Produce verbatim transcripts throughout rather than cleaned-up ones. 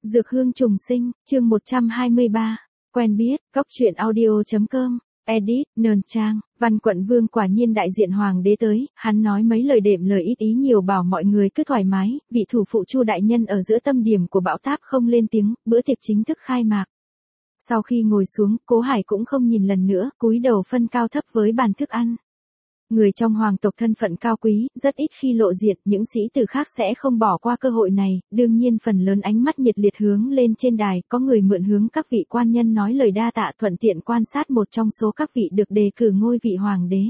Dược hương trùng sinh, chương một trăm hai mươi ba, quen biết, góc truyện audio chấm com, edit, nờn trang, Văn Quận Vương quả nhiên đại diện hoàng đế tới, hắn nói mấy lời đệm lời ít ý nhiều bảo mọi người cứ thoải mái, vị thủ phụ Chu đại nhân ở giữa tâm điểm của bão táp không lên tiếng, bữa tiệc chính thức khai mạc. Sau khi ngồi xuống, Cố Hải cũng không nhìn lần nữa, cúi đầu phân cao thấp với bàn thức ăn. Người trong hoàng tộc thân phận cao quý, rất ít khi lộ diện, những sĩ tử khác sẽ không bỏ qua cơ hội này, đương nhiên phần lớn ánh mắt nhiệt liệt hướng lên trên đài, có người mượn hướng các vị quan nhân nói lời đa tạ thuận tiện quan sát một trong số các vị được đề cử ngôi vị hoàng đế.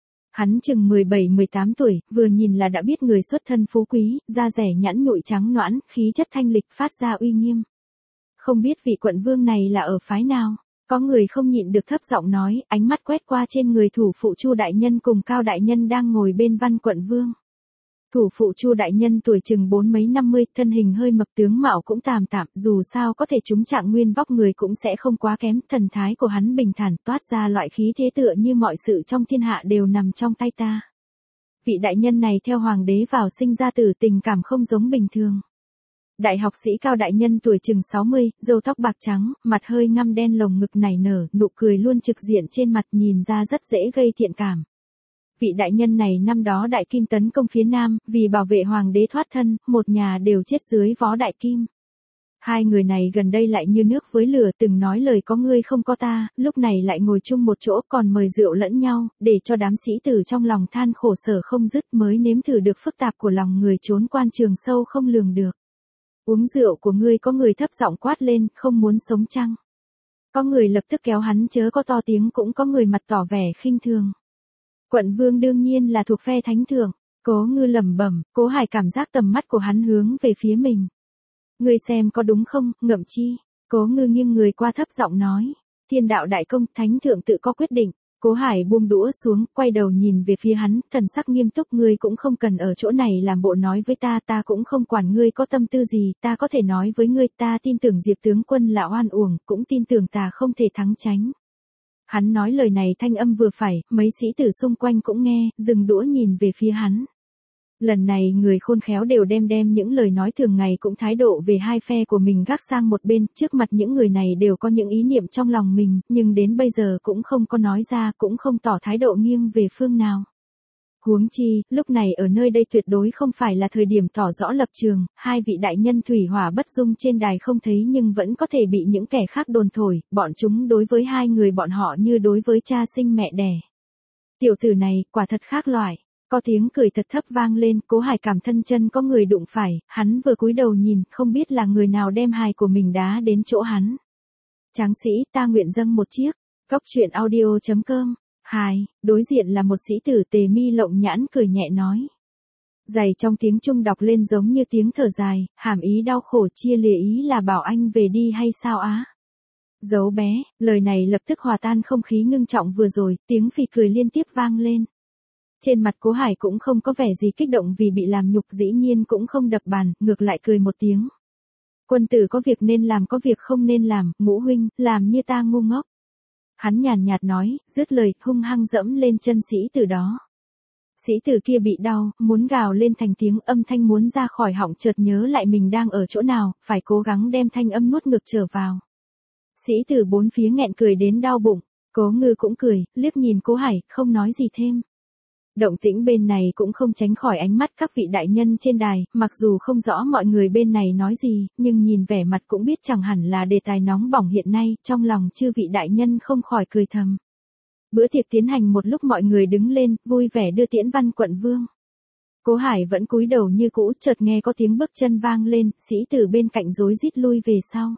Hắn chừng mười bảy mười tám tuổi, vừa nhìn là đã biết người xuất thân phú quý, da rẻ nhẵn nhụi trắng nõn, khí chất thanh lịch phát ra uy nghiêm. Không biết vị quận vương này là ở phái nào? Có người không nhịn được thấp giọng nói, ánh mắt quét qua trên người thủ phụ Chu đại nhân cùng Cao đại nhân đang ngồi bên Văn Quận Vương. Thủ phụ Chu đại nhân tuổi chừng bốn mấy năm mươi, thân hình hơi mập tướng mạo cũng tạm tạm, dù sao có thể trúng trạng nguyên vóc người cũng sẽ không quá kém, thần thái của hắn bình thản toát ra loại khí thế tựa như mọi sự trong thiên hạ đều nằm trong tay ta. Vị đại nhân này theo hoàng đế vào sinh ra tử tình cảm không giống bình thường. Đại học sĩ Cao đại nhân tuổi chừng sáu mươi, râu tóc bạc trắng, mặt hơi ngăm đen lồng ngực nảy nở, nụ cười luôn trực diện trên mặt nhìn ra rất dễ gây thiện cảm. Vị đại nhân này năm đó đại kim tấn công phía Nam, vì bảo vệ hoàng đế thoát thân, một nhà đều chết dưới vó đại kim. Hai người này gần đây lại như nước với lửa, từng nói lời có ngươi không có ta, lúc này lại ngồi chung một chỗ còn mời rượu lẫn nhau, để cho đám sĩ tử trong lòng than khổ sở không dứt mới nếm thử được phức tạp của lòng người trốn quan trường sâu không lường được. Uống rượu của ngươi, có người thấp giọng quát lên, không muốn sống chăng? Có người lập tức kéo hắn chớ có to tiếng, cũng có người mặt tỏ vẻ khinh thường. Quận Vương đương nhiên là thuộc phe thánh thượng. Cố Ngư lẩm bẩm, Cố Hải cảm giác tầm mắt của hắn hướng về phía mình. Ngươi xem có đúng không, Ngậm Chi? Cố Ngư nghiêng người qua thấp giọng nói. Thiên đạo đại công, thánh thượng tự có quyết định. Cố Hải buông đũa xuống, quay đầu nhìn về phía hắn, thần sắc nghiêm túc, ngươi cũng không cần ở chỗ này làm bộ nói với ta, ta cũng không quản ngươi có tâm tư gì, ta có thể nói với ngươi, ta tin tưởng Diệp tướng quân là oan uổng, cũng tin tưởng ta không thể thắng tránh. Hắn nói lời này thanh âm vừa phải, mấy sĩ tử xung quanh cũng nghe, dừng đũa nhìn về phía hắn. Lần này người khôn khéo đều đem đem những lời nói thường ngày cũng thái độ về hai phe của mình gác sang một bên, trước mặt những người này đều có những ý niệm trong lòng mình, nhưng đến bây giờ cũng không có nói ra, cũng không tỏ thái độ nghiêng về phương nào. Huống chi, lúc này ở nơi đây tuyệt đối không phải là thời điểm tỏ rõ lập trường, hai vị đại nhân thủy hỏa bất dung trên đài không thấy nhưng vẫn có thể bị những kẻ khác đồn thổi, bọn chúng đối với hai người bọn họ như đối với cha sinh mẹ đẻ. Tiểu tử này, quả thật khác loại. Có tiếng cười thật thấp vang lên, Cố Hải cảm thân chân có người đụng phải, hắn vừa cúi đầu nhìn, không biết là người nào đem hài của mình đá đến chỗ hắn. Tráng sĩ, ta nguyện dâng một chiếc, góc truyện audio chấm com, hài, đối diện là một sĩ tử tề mi lộng nhãn cười nhẹ nói. Dày trong tiếng Trung đọc lên giống như tiếng thở dài, hàm ý đau khổ chia lìa ý là bảo anh về đi hay sao á? Giấu bé, lời này lập tức hòa tan không khí ngưng trọng vừa rồi, tiếng phì cười liên tiếp vang lên. Trên mặt Cố Hải cũng không có vẻ gì kích động vì bị làm nhục, dĩ nhiên cũng không đập bàn, ngược lại cười một tiếng. Quân tử có việc nên làm có việc không nên làm, Ngũ huynh, làm như ta ngu ngốc. Hắn nhàn nhạt nói, dứt lời, hung hăng dẫm lên chân sĩ tử đó. Sĩ tử kia bị đau, muốn gào lên thành tiếng, âm thanh muốn ra khỏi họng chợt nhớ lại mình đang ở chỗ nào, phải cố gắng đem thanh âm nuốt ngược trở vào. Sĩ tử bốn phía nghẹn cười đến đau bụng, Cố Ngư cũng cười, liếc nhìn Cố Hải, không nói gì thêm. Động tĩnh bên này cũng không tránh khỏi ánh mắt các vị đại nhân trên đài, mặc dù không rõ mọi người bên này nói gì, nhưng nhìn vẻ mặt cũng biết chẳng hẳn là đề tài nóng bỏng hiện nay, trong lòng chư vị đại nhân không khỏi cười thầm. Bữa tiệc tiến hành một lúc mọi người đứng lên, vui vẻ đưa tiễn Văn Quận Vương. Cố Hải vẫn cúi đầu như cũ, chợt nghe có tiếng bước chân vang lên, sĩ tử bên cạnh rối rít lui về sau.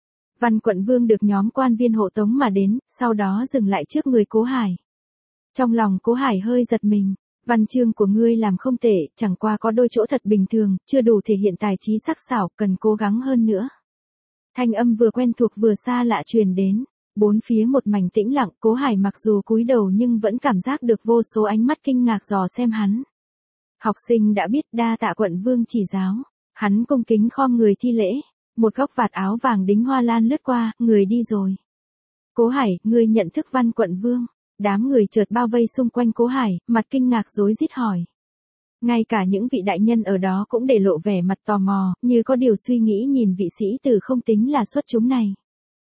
Văn Quận Vương được nhóm quan viên hộ tống mà đến, sau đó dừng lại trước người Cố Hải. Trong lòng Cố Hải hơi giật mình, văn chương của ngươi làm không tệ, chẳng qua có đôi chỗ thật bình thường, chưa đủ thể hiện tài trí sắc sảo, cần cố gắng hơn nữa. Thanh âm vừa quen thuộc vừa xa lạ truyền đến, bốn phía một mảnh tĩnh lặng, Cố Hải mặc dù cúi đầu nhưng vẫn cảm giác được vô số ánh mắt kinh ngạc dò xem hắn. Học sinh đã biết, đa tạ Quận Vương chỉ giáo, hắn cung kính khom người thi lễ, một góc vạt áo vàng đính hoa lan lướt qua, người đi rồi. Cố Hải, ngươi nhận thức Văn Quận Vương? Đám người chợt bao vây xung quanh Cố Hải, mặt kinh ngạc rối rít hỏi. Ngay cả những vị đại nhân ở đó cũng để lộ vẻ mặt tò mò, như có điều suy nghĩ nhìn vị sĩ tử không tính là xuất chúng này.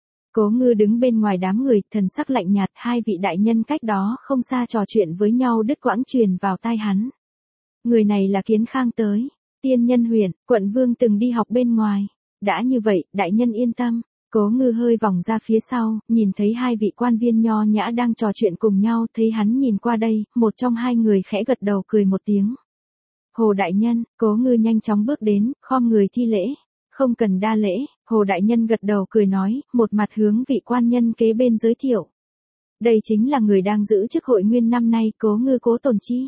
Cố Ngư đứng bên ngoài đám người, thần sắc lạnh nhạt, hai vị đại nhân cách đó không xa trò chuyện với nhau đứt quãng truyền vào tai hắn. Người này là Kiến Khang tới, Tiên Nhân huyện, quận vương từng đi học bên ngoài. Đã như vậy, đại nhân yên tâm. Cố Ngư hơi vòng ra phía sau, nhìn thấy hai vị quan viên nho nhã đang trò chuyện cùng nhau, thấy hắn nhìn qua đây, một trong hai người khẽ gật đầu cười một tiếng. Hồ đại nhân, Cố Ngư nhanh chóng bước đến, khom người thi lễ. Không cần đa lễ, Hồ đại nhân gật đầu cười nói, một mặt hướng vị quan nhân kế bên giới thiệu. Đây chính là người đang giữ chức hội nguyên năm nay, Cố Ngư Cố Tồn Chi.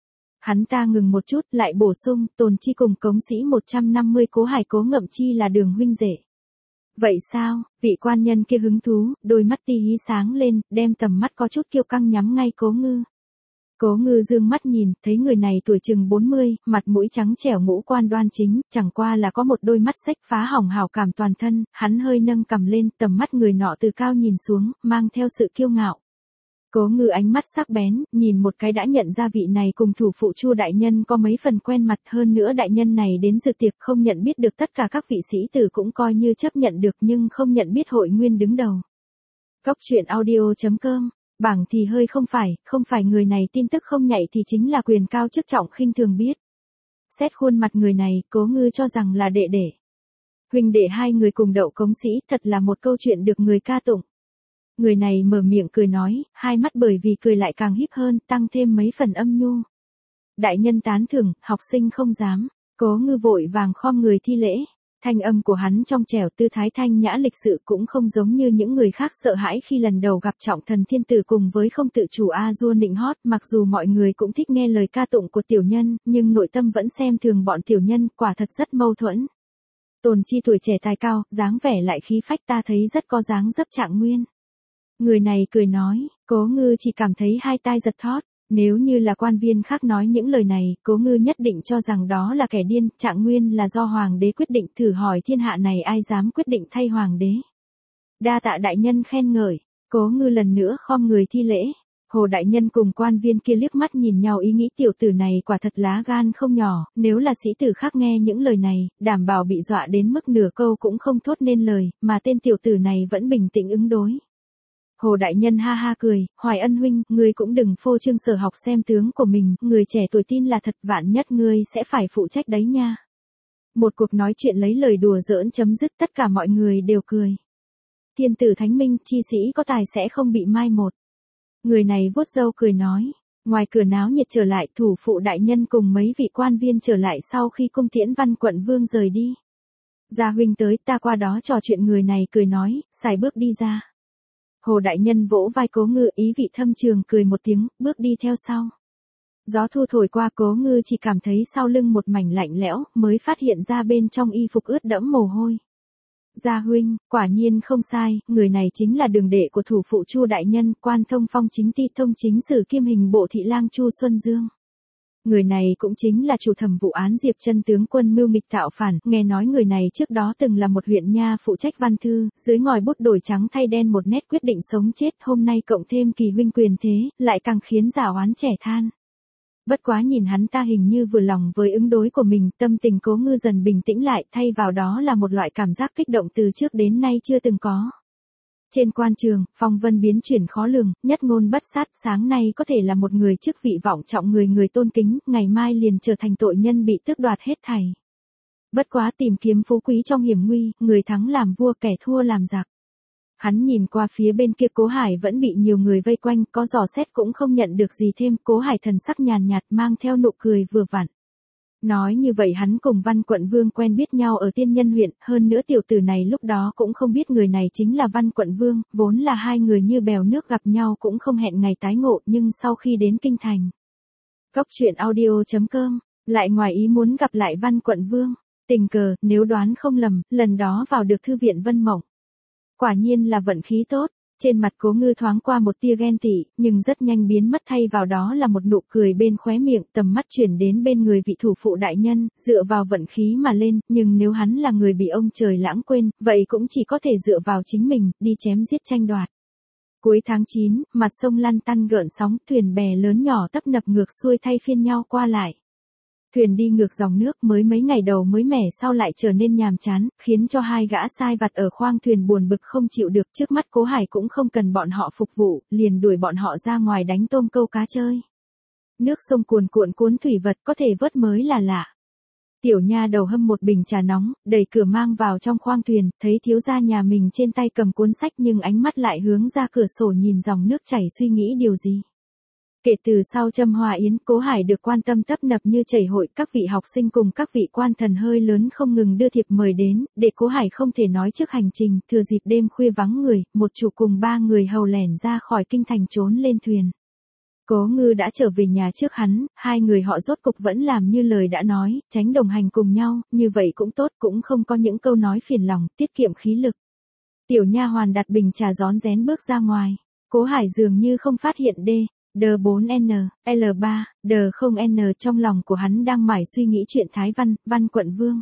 Hắn ta ngừng một chút, lại bổ sung, Tồn Chi cùng cống sĩ một trăm năm mươi Cố Hải Cố Ngậm Chi là đường huynh rể. Vậy sao, vị quan nhân kia hứng thú, đôi mắt ti hí sáng lên, đem tầm mắt có chút kiêu căng nhắm ngay Cố Ngư. Cố Ngư dương mắt nhìn, thấy người này tuổi chừng bốn mươi, mặt mũi trắng trẻo ngũ quan đoan chính, chẳng qua là có một đôi mắt xếch phá hỏng hào cảm toàn thân, hắn hơi nâng cằm lên, tầm mắt người nọ từ cao nhìn xuống, mang theo sự kiêu ngạo. Cố Ngư ánh mắt sắc bén, nhìn một cái đã nhận ra vị này cùng thủ phụ Chu đại nhân có mấy phần quen mặt, hơn nữa đại nhân này đến dự tiệc không nhận biết được tất cả các vị sĩ tử cũng coi như chấp nhận được nhưng không nhận biết hội nguyên đứng đầu. Cóc truyện audio chấm com, bảng thì hơi không phải, không phải người này tin tức không nhạy thì chính là quyền cao chức trọng khinh thường biết. Xét khuôn mặt người này, Cố Ngư cho rằng là đệ đệ. Huynh đệ hai người cùng đậu cống sĩ, thật là một câu chuyện được người ca tụng. Người này mở miệng cười nói, hai mắt bởi vì cười lại càng híp hơn, tăng thêm mấy phần âm nhu. Đại nhân tán thưởng, học sinh không dám. Cố Ngư vội vàng khom người thi lễ. Thanh âm của hắn trong trẻo, tư thái thanh nhã lịch sự, cũng không giống như những người khác sợ hãi khi lần đầu gặp trọng thần thiên tử cùng với không tự chủ a dua nịnh hót. Mặc dù mọi người cũng thích nghe lời ca tụng của tiểu nhân, nhưng nội tâm vẫn xem thường bọn tiểu nhân, quả thật rất mâu thuẫn. Tồn Chi tuổi trẻ tài cao, dáng vẻ lại khí phách, ta thấy rất có dáng dấp Trạng Nguyên. Người này cười nói, Cố Ngư chỉ cảm thấy hai tai giật thót. Nếu như là quan viên khác nói những lời này, Cố Ngư nhất định cho rằng đó là kẻ điên. Trạng Nguyên là do hoàng đế quyết định, thử hỏi thiên hạ này ai dám quyết định thay hoàng đế. Đa tạ đại nhân khen ngợi. Cố Ngư lần nữa khom người thi lễ. Hồ đại nhân cùng quan viên kia liếc mắt nhìn nhau, ý nghĩ tiểu tử này quả thật lá gan không nhỏ, nếu là sĩ tử khác nghe những lời này, đảm bảo bị dọa đến mức nửa câu cũng không thốt nên lời, mà tên tiểu tử này vẫn bình tĩnh ứng đối. Hồ đại nhân ha ha cười, Hoài Ân huynh, ngươi cũng đừng phô trương sở học xem tướng của mình, người trẻ tuổi tin là thật, vạn nhất ngươi sẽ phải phụ trách đấy nha. Một cuộc nói chuyện lấy lời đùa giỡn chấm dứt, tất cả mọi người đều cười. Thiên tử thánh minh, chi sĩ có tài sẽ không bị mai một. Người này vuốt râu cười nói, ngoài cửa náo nhiệt trở lại, thủ phụ đại nhân cùng mấy vị quan viên trở lại sau khi cung tiễn Văn quận vương rời đi. Gia huynh tới, ta qua đó trò chuyện. Người này cười nói, xài bước đi ra. Hồ đại nhân vỗ vai Cố Ngư, ý vị thâm trường cười một tiếng, bước đi theo sau. Gió thu thổi qua, Cố Ngư chỉ cảm thấy sau lưng một mảnh lạnh lẽo, mới phát hiện ra bên trong y phục ướt đẫm mồ hôi. Gia huynh, quả nhiên không sai, người này chính là đường đệ của thủ phụ Chu đại nhân, quan thông phong chính ti thông chính sử kiêm hình bộ thị lang Chu Xuân Dương. Người này cũng chính là chủ thẩm vụ án Diệp Chân tướng quân mưu nghịch tạo phản, nghe nói người này trước đó từng là một huyện nha phụ trách văn thư, dưới ngòi bút đổi trắng thay đen một nét quyết định sống chết, hôm nay cộng thêm kỳ huynh quyền thế, lại càng khiến giả oán trẻ than. Bất quá nhìn hắn ta hình như vừa lòng với ứng đối của mình, tâm tình Cố Ngư dần bình tĩnh lại, thay vào đó là một loại cảm giác kích động từ trước đến nay chưa từng có. Trên quan trường, phong vân biến chuyển khó lường, nhất ngôn bất sát, sáng nay có thể là một người chức vị vọng trọng, người người tôn kính, ngày mai liền trở thành tội nhân bị tước đoạt hết thảy. Bất quá tìm kiếm phú quý trong hiểm nguy, người thắng làm vua, kẻ thua làm giặc. Hắn nhìn qua phía bên kia, Cố Hải vẫn bị nhiều người vây quanh, có dò xét cũng không nhận được gì thêm. Cố Hải thần sắc nhàn nhạt, mang theo nụ cười vừa vặn. Nói như vậy hắn cùng Văn quận vương quen biết nhau ở Tiên Nhân huyện, hơn nữa tiểu tử này lúc đó cũng không biết người này chính là Văn quận vương, vốn là hai người như bèo nước gặp nhau cũng không hẹn ngày tái ngộ, nhưng sau khi đến kinh thành. Cóc truyện audio chấm com, lại ngoài ý muốn gặp lại Văn quận vương, tình cờ, nếu đoán không lầm, lần đó vào được thư viện Vân Mộng. Quả nhiên là vận khí tốt. Trên mặt Cố Ngư thoáng qua một tia ghen tị, nhưng rất nhanh biến mất, thay vào đó là một nụ cười bên khóe miệng, tầm mắt chuyển đến bên người vị thủ phụ đại nhân, dựa vào vận khí mà lên, nhưng nếu hắn là người bị ông trời lãng quên, vậy cũng chỉ có thể dựa vào chính mình, đi chém giết tranh đoạt. Cuối tháng chín, mặt sông lăn tăn gợn sóng, thuyền bè lớn nhỏ tấp nập ngược xuôi thay phiên nhau qua lại. Thuyền đi ngược dòng nước mới mấy ngày đầu mới mẻ sau lại trở nên nhàm chán, khiến cho hai gã sai vặt ở khoang thuyền buồn bực không chịu được. Trước mắt Cố Hải cũng không cần bọn họ phục vụ, liền đuổi bọn họ ra ngoài đánh tôm câu cá chơi. Nước sông cuồn cuộn cuốn thủy vật có thể vớt mới là lạ. Tiểu nha đầu hâm một bình trà nóng, đẩy cửa mang vào trong khoang thuyền, thấy thiếu gia nhà mình trên tay cầm cuốn sách nhưng ánh mắt lại hướng ra cửa sổ nhìn dòng nước chảy suy nghĩ điều gì. Kể từ sau Châm Hoa Yến, Cố Hải được quan tâm tấp nập như chảy hội, các vị học sinh cùng các vị quan thần hơi lớn không ngừng đưa thiệp mời đến, để Cố Hải không thể nói trước hành trình, thừa dịp đêm khuya vắng người, một chủ cùng ba người hầu lẻn ra khỏi kinh thành trốn lên thuyền. Cố Ngư đã trở về nhà trước hắn, hai người họ rốt cục vẫn làm như lời đã nói, tránh đồng hành cùng nhau, như vậy cũng tốt, cũng không có những câu nói phiền lòng, tiết kiệm khí lực. Tiểu nha hoàn đặt bình trà rón rén bước ra ngoài, Cố Hải dường như không phát hiện D, D bốn N, L ba, D không N trong lòng của hắn đang mải suy nghĩ chuyện Thái Văn, Văn quận vương.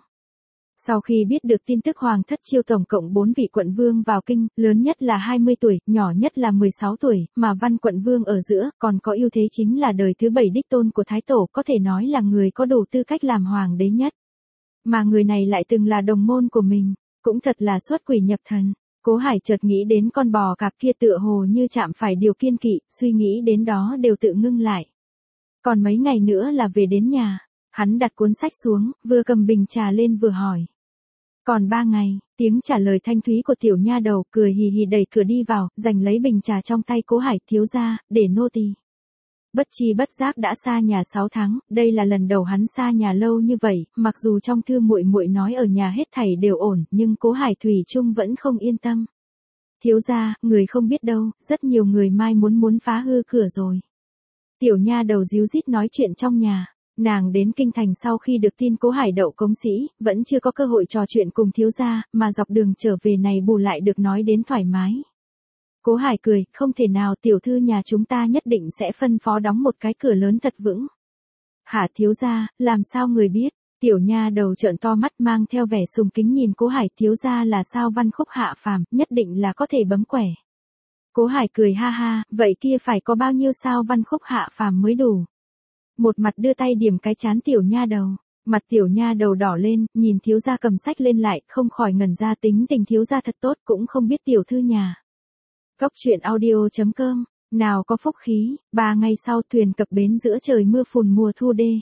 Sau khi biết được tin tức Hoàng thất chiêu tổng cộng bốn vị quận vương vào kinh, lớn nhất là hai mươi tuổi, nhỏ nhất là mười sáu tuổi, mà Văn quận vương ở giữa, còn có ưu thế chính là đời thứ bảy đích tôn của Thái Tổ, có thể nói là người có đủ tư cách làm hoàng đế nhất. Mà người này lại từng là đồng môn của mình, cũng thật là xuất quỷ nhập thần. Cố Hải chợt nghĩ đến con bò cạp kia tựa hồ như chạm phải điều kiên kỵ, suy nghĩ đến đó đều tự ngưng lại. Còn mấy ngày nữa là về đến nhà. Hắn đặt cuốn sách xuống, vừa cầm bình trà lên vừa hỏi. Còn ba ngày, tiếng trả lời thanh thúy của tiểu nha đầu cười hì hì đẩy cửa đi vào, giành lấy bình trà trong tay Cố Hải, thiếu gia, để nô tỳ. Bất chi bất giác đã xa nhà sáu tháng, đây là lần đầu hắn xa nhà lâu như vậy, mặc dù trong thư muội muội nói ở nhà hết thảy đều ổn, nhưng Cố Hải thủy chung vẫn không yên tâm. Thiếu gia, người không biết đâu, rất nhiều người mai muốn muốn phá hư cửa rồi. Tiểu nha đầu díu dít nói chuyện trong nhà. Nàng đến kinh thành sau khi được tin Cố Hải đậu công sĩ, vẫn chưa có cơ hội trò chuyện cùng thiếu gia, mà dọc đường trở về này bù lại được nói đến thoải mái. Cố Hải cười, không thể nào, tiểu thư nhà chúng ta nhất định sẽ phân phó đóng một cái cửa lớn thật vững. Hả thiếu gia, làm sao người biết? Tiểu nha đầu trợn to mắt mang theo vẻ sùng kính nhìn Cố Hải, thiếu gia là sao Văn Khúc hạ phàm, nhất định là có thể bấm quẻ. Cố Hải cười ha ha, vậy kia phải có bao nhiêu sao Văn Khúc hạ phàm mới đủ? Một mặt đưa tay điểm cái chán tiểu nha đầu, mặt tiểu nha đầu đỏ lên, nhìn thiếu gia cầm sách lên lại, không khỏi ngẩn ra, tính tình thiếu gia thật tốt, cũng không biết tiểu thư nhà. Góc truyện audio chấm com, nào có phúc khí, ba ngày sau thuyền cập bến giữa trời mưa phùn mùa thu đê.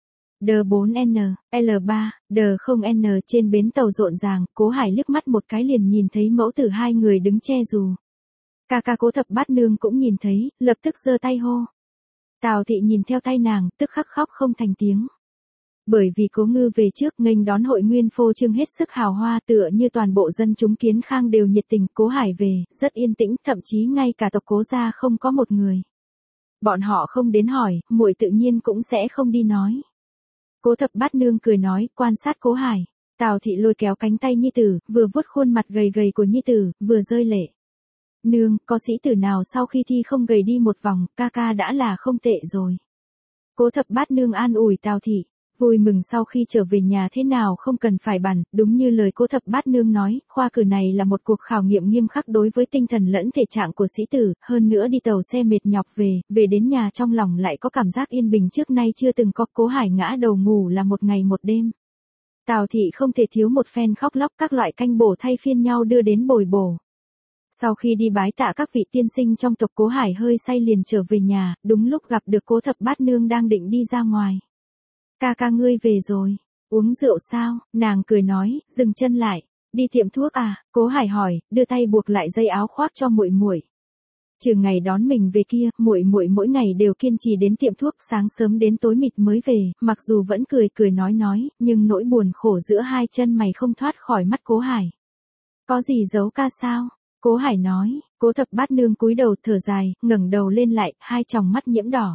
D bốn N, L ba, D không N trên bến tàu rộn ràng, Cố Hải liếc mắt một cái liền nhìn thấy mẫu tử hai người đứng che dù. Ca ca Cố Thập Bát Nương cũng nhìn thấy, lập tức giơ tay hô. Tào thị nhìn theo tay nàng, tức khắc khóc không thành tiếng. Bởi vì Cố Ngư về trước nghênh đón hội nguyên phô trương hết sức hào hoa, tựa như toàn bộ dân chúng Kiến Khang đều nhiệt tình. Cố Hải về, rất yên tĩnh, thậm chí ngay cả tộc Cố gia không có một người. Bọn họ không đến hỏi, muội tự nhiên cũng sẽ không đi nói. Cố Thập Bát Nương cười nói, quan sát Cố Hải. Tào thị lôi kéo cánh tay nhi tử, vừa vuốt khuôn mặt gầy gầy của nhi tử, vừa rơi lệ. Nương, có sĩ tử nào sau khi thi không gầy đi một vòng, ca ca đã là không tệ rồi. Cố Thập Bát Nương an ủi Tào thị, vui mừng sau khi trở về nhà thế nào không cần phải bàn, đúng như lời Cố Thập Bát Nương nói, khoa cử này là một cuộc khảo nghiệm nghiêm khắc đối với tinh thần lẫn thể trạng của sĩ tử, hơn nữa đi tàu xe mệt nhọc về, về đến nhà trong lòng lại có cảm giác yên bình trước nay chưa từng có. Cố Hải ngã đầu ngủ là một ngày một đêm. Tào thị không thể thiếu một phen khóc lóc, các loại canh bổ thay phiên nhau đưa đến bồi bổ. Sau khi đi bái tạ các vị tiên sinh trong tộc, Cố Hải hơi say liền trở về nhà, đúng lúc gặp được Cố Thập Bát Nương đang định đi ra ngoài. Ca ca ngươi về rồi, uống rượu sao? Nàng cười nói, dừng chân lại, đi tiệm thuốc à? Cố Hải hỏi, đưa tay buộc lại dây áo khoác cho muội muội. Trừ ngày đón mình về kia, muội muội mỗi ngày đều kiên trì đến tiệm thuốc, sáng sớm đến tối mịt mới về, mặc dù vẫn cười cười nói nói, nhưng nỗi buồn khổ giữa hai chân mày không thoát khỏi mắt Cố Hải. Có gì giấu ca sao? Cố Hải nói. Cố Thập Bát Nương cúi đầu thở dài, ngẩng đầu lên lại, hai tròng mắt nhiễm đỏ.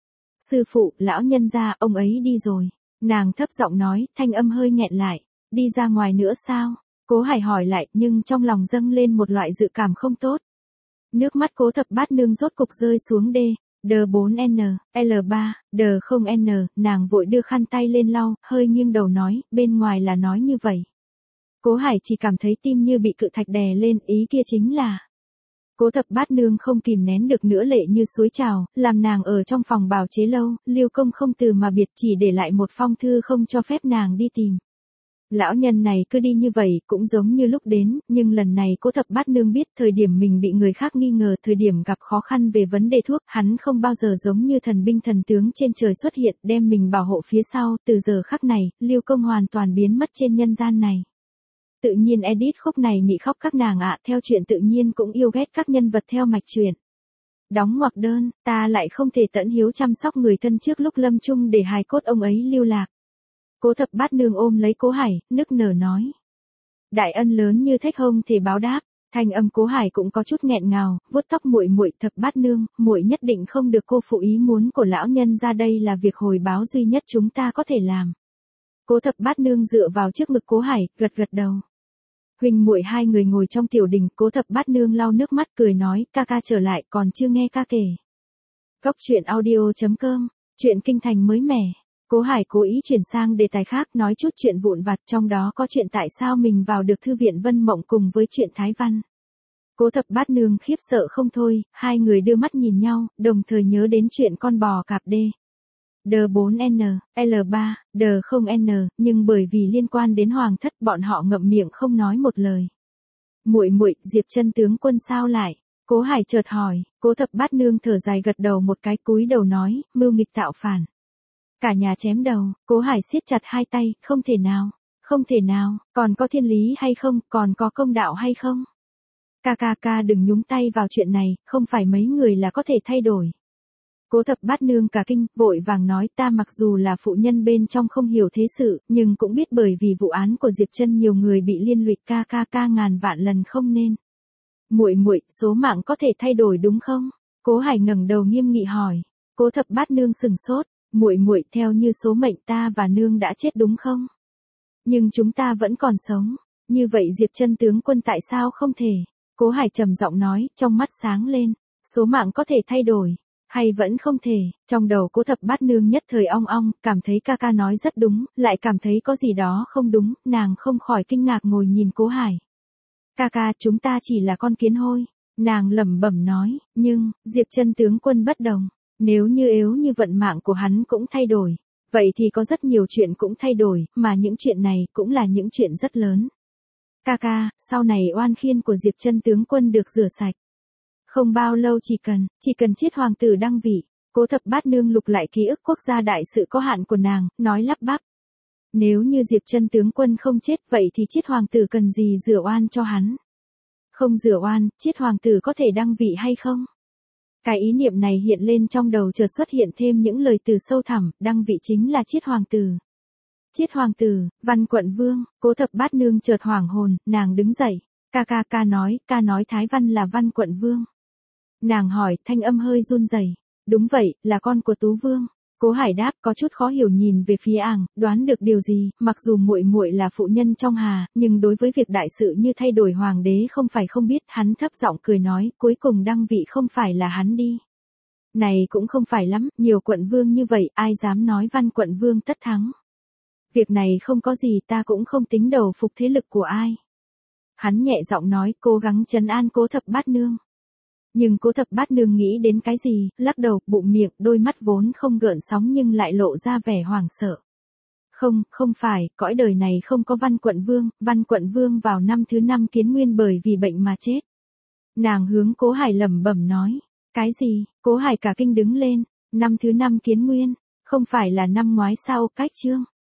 Sư phụ, lão nhân gia, ông ấy đi rồi. Nàng thấp giọng nói, thanh âm hơi nghẹn lại. Đi ra ngoài nữa sao? Cố Hải hỏi lại, nhưng trong lòng dâng lên một loại dự cảm không tốt. Nước mắt Cố Thập Bát Nương rốt cục rơi xuống D, D bốn N, L ba, D không N, nàng vội đưa khăn tay lên lau, hơi nghiêng đầu nói, bên ngoài là nói như vậy. Cố Hải chỉ cảm thấy tim như bị cự thạch đè lên, ý kia chính là. Cố Thập Bát Nương không kìm nén được nữa lệ như suối trào, làm nàng ở trong phòng bào chế lâu, Liêu Công không từ mà biệt chỉ để lại một phong thư không cho phép nàng đi tìm. Lão nhân này cứ đi như vậy cũng giống như lúc đến, nhưng lần này Cố Thập Bát Nương biết thời điểm mình bị người khác nghi ngờ, thời điểm gặp khó khăn về vấn đề thuốc, hắn không bao giờ giống như thần binh thần tướng trên trời xuất hiện đem mình bảo hộ phía sau, từ giờ khắc này, Liêu Công hoàn toàn biến mất trên nhân gian này. Tự nhiên edit khúc này mị khóc các nàng ạ, theo chuyện tự nhiên cũng yêu ghét các nhân vật theo mạch truyện. Đóng ngoặc đơn, ta lại không thể tận hiếu chăm sóc người thân trước lúc lâm chung để hài cốt ông ấy lưu lạc. Cố Thập Bát Nương ôm lấy Cố Hải, nức nở nói. Đại ân lớn như thách hông thể báo đáp, thanh âm Cố Hải cũng có chút nghẹn ngào, vuốt tóc muội muội, Thập Bát Nương, muội nhất định không được cô phụ ý muốn của lão nhân ra, đây là việc hồi báo duy nhất chúng ta có thể làm. Cố Thập Bát Nương dựa vào trước ngực Cố Hải, gật gật đầu. Huynh muội hai người ngồi trong tiểu đình, Cố Thập Bát Nương lau nước mắt cười nói, ca ca trở lại còn chưa nghe ca kể. Góc truyện audio chấm com, chuyện kinh thành mới mẻ. Cố Hải cố ý chuyển sang đề tài khác, nói chút chuyện vụn vặt, trong đó có chuyện tại sao mình vào được thư viện Vân Mộng cùng với chuyện Thái Văn. Cố Thập Bát Nương khiếp sợ không thôi, hai người đưa mắt nhìn nhau, đồng thời nhớ đến chuyện con bò cạp D. D bốn N, L ba, D không N, nhưng bởi vì liên quan đến hoàng thất bọn họ ngậm miệng không nói một lời. Muội muội, Diệp Chân tướng quân sao lại? Cố Hải chợt hỏi, Cố Thập Bát Nương thở dài gật đầu một cái, cúi đầu nói, mưu nghịch tạo phản. Cả nhà chém đầu, Cố Hải siết chặt hai tay, không thể nào, không thể nào, còn có thiên lý hay không, còn có công đạo hay không? Ca ca ca đừng nhúng tay vào chuyện này, không phải mấy người là có thể thay đổi. Cố Thập Bát Nương cả kinh, vội vàng nói, ta mặc dù là phụ nhân bên trong không hiểu thế sự, nhưng cũng biết bởi vì vụ án của Diệp Chân nhiều người bị liên lụy, ca ca ca ngàn vạn lần không nên. Muội muội, số mạng có thể thay đổi đúng không? Cố Hải ngẩng đầu nghiêm nghị hỏi. Cố Thập Bát Nương sừng sốt, muội muội, theo như số mệnh ta và nương đã chết đúng không? Nhưng chúng ta vẫn còn sống, như vậy Diệp Chân tướng quân tại sao không thể? Cố Hải trầm giọng nói, trong mắt sáng lên, số mạng có thể thay đổi. Hay vẫn không thể, trong đầu Cố Thập Bát Nương nhất thời ong ong, cảm thấy ca ca nói rất đúng, lại cảm thấy có gì đó không đúng, nàng không khỏi kinh ngạc ngồi nhìn Cố Hải. Ca ca, chúng ta chỉ là con kiến hôi, nàng lẩm bẩm nói, nhưng, Diệp Chân tướng quân bất đồng, nếu như yếu như vận mạng của hắn cũng thay đổi, vậy thì có rất nhiều chuyện cũng thay đổi, mà những chuyện này cũng là những chuyện rất lớn. Ca ca, sau này oan khiên của Diệp Chân tướng quân được rửa sạch. Không bao lâu chỉ cần, chỉ cần Chiết hoàng tử đăng vị. Cố Thập Bát Nương lục lại ký ức quốc gia đại sự có hạn của nàng, nói lắp bắp. Nếu như Diệp Chân tướng quân không chết, vậy thì Chiết hoàng tử cần gì rửa oan cho hắn? Không rửa oan, Chiết hoàng tử có thể đăng vị hay không? Cái ý niệm này hiện lên trong đầu, chợt xuất hiện thêm những lời từ sâu thẳm, đăng vị chính là Chiết hoàng tử. Chiết hoàng tử, Văn quận vương. Cố Thập Bát Nương chợt hoảng hồn, nàng đứng dậy. Ca ca ca nói, ca nói Thái Văn là Văn quận vương. Nàng hỏi, thanh âm hơi run rẩy. Đúng vậy, là con của Tú Vương. Cố Hải đáp, có chút khó hiểu nhìn về phía ảng, đoán được điều gì, mặc dù muội muội là phụ nhân trong hà, nhưng đối với việc đại sự như thay đổi hoàng đế không phải không biết, hắn thấp giọng cười nói, cuối cùng đăng vị không phải là hắn đi. Này cũng không phải lắm, nhiều quận vương như vậy, ai dám nói Văn quận vương tất thắng. Việc này không có gì, ta cũng không tính đầu phục thế lực của ai. Hắn nhẹ giọng nói, cố gắng trấn an Cố Thập Bát Nương. Nhưng Cố Thập Bát Nương nghĩ đến cái gì, lắc đầu, bụng miệng, đôi mắt vốn không gợn sóng nhưng lại lộ ra vẻ hoảng sợ. Không, không phải, cõi đời này không có Văn quận vương, Văn quận vương vào năm thứ năm Kiến Nguyên bởi vì bệnh mà chết. Nàng hướng Cố Hải lẩm bẩm nói, cái gì? Cố Hải cả kinh đứng lên, năm thứ năm Kiến Nguyên, không phải là năm ngoái sao, cách chương.